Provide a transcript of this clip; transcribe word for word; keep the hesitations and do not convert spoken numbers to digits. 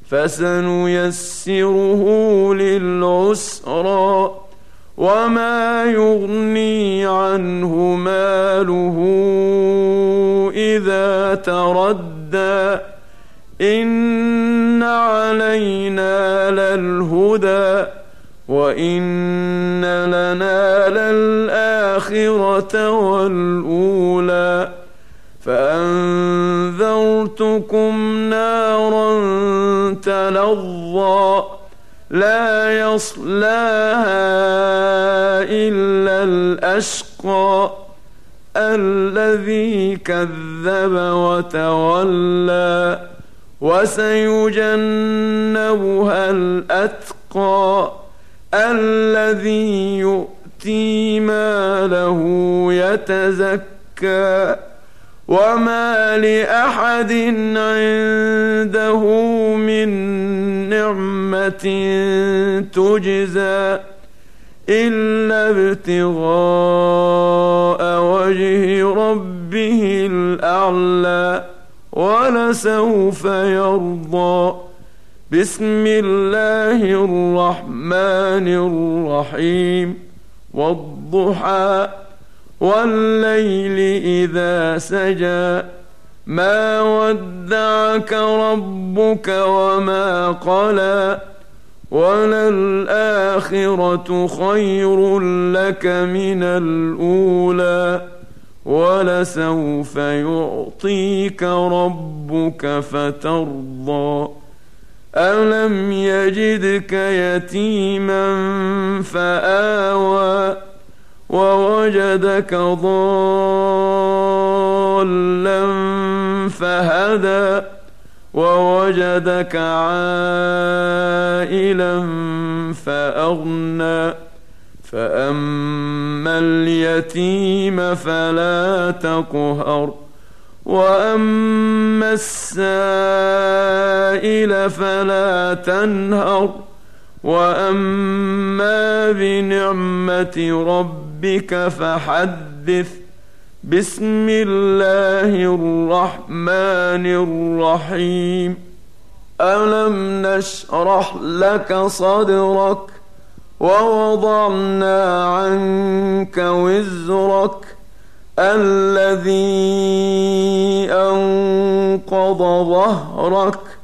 فسنيسره للعسرى وما يغني عنه ماله إذا تردى إن علينا للهدى وإن لنا للآخرة والأولى فأنذرتكم نارا تلظى لا يصلاها إلا الأشقى الذي كذب وتولى وسيجنبها الأتقى الذي يؤتي ماله يتزكى وما لأحد عنده من نعمة تجزى إلا ابتغاء وجه ربه الأعلى ولسوف يرضى. بسم الله الرحمن الرحيم والضحى والليل إذا سجى ما ودعك ربك وما قلى وللآخرة خير لك من الأولى ولسوف يعطيك ربك فترضى ألم يجدك يتيما فآوى ووجدك ضالا فهدى ووجدك عائلا فأغنى فأما اليتيم فلا تقهر وأما السائل فلا تنهر وأما بنعمة ربك فحدث. بسم الله الرحمن الرحيم ألم نشرح لك صدرك ووضعنا عنك وزرك الذي أنقض ظهرك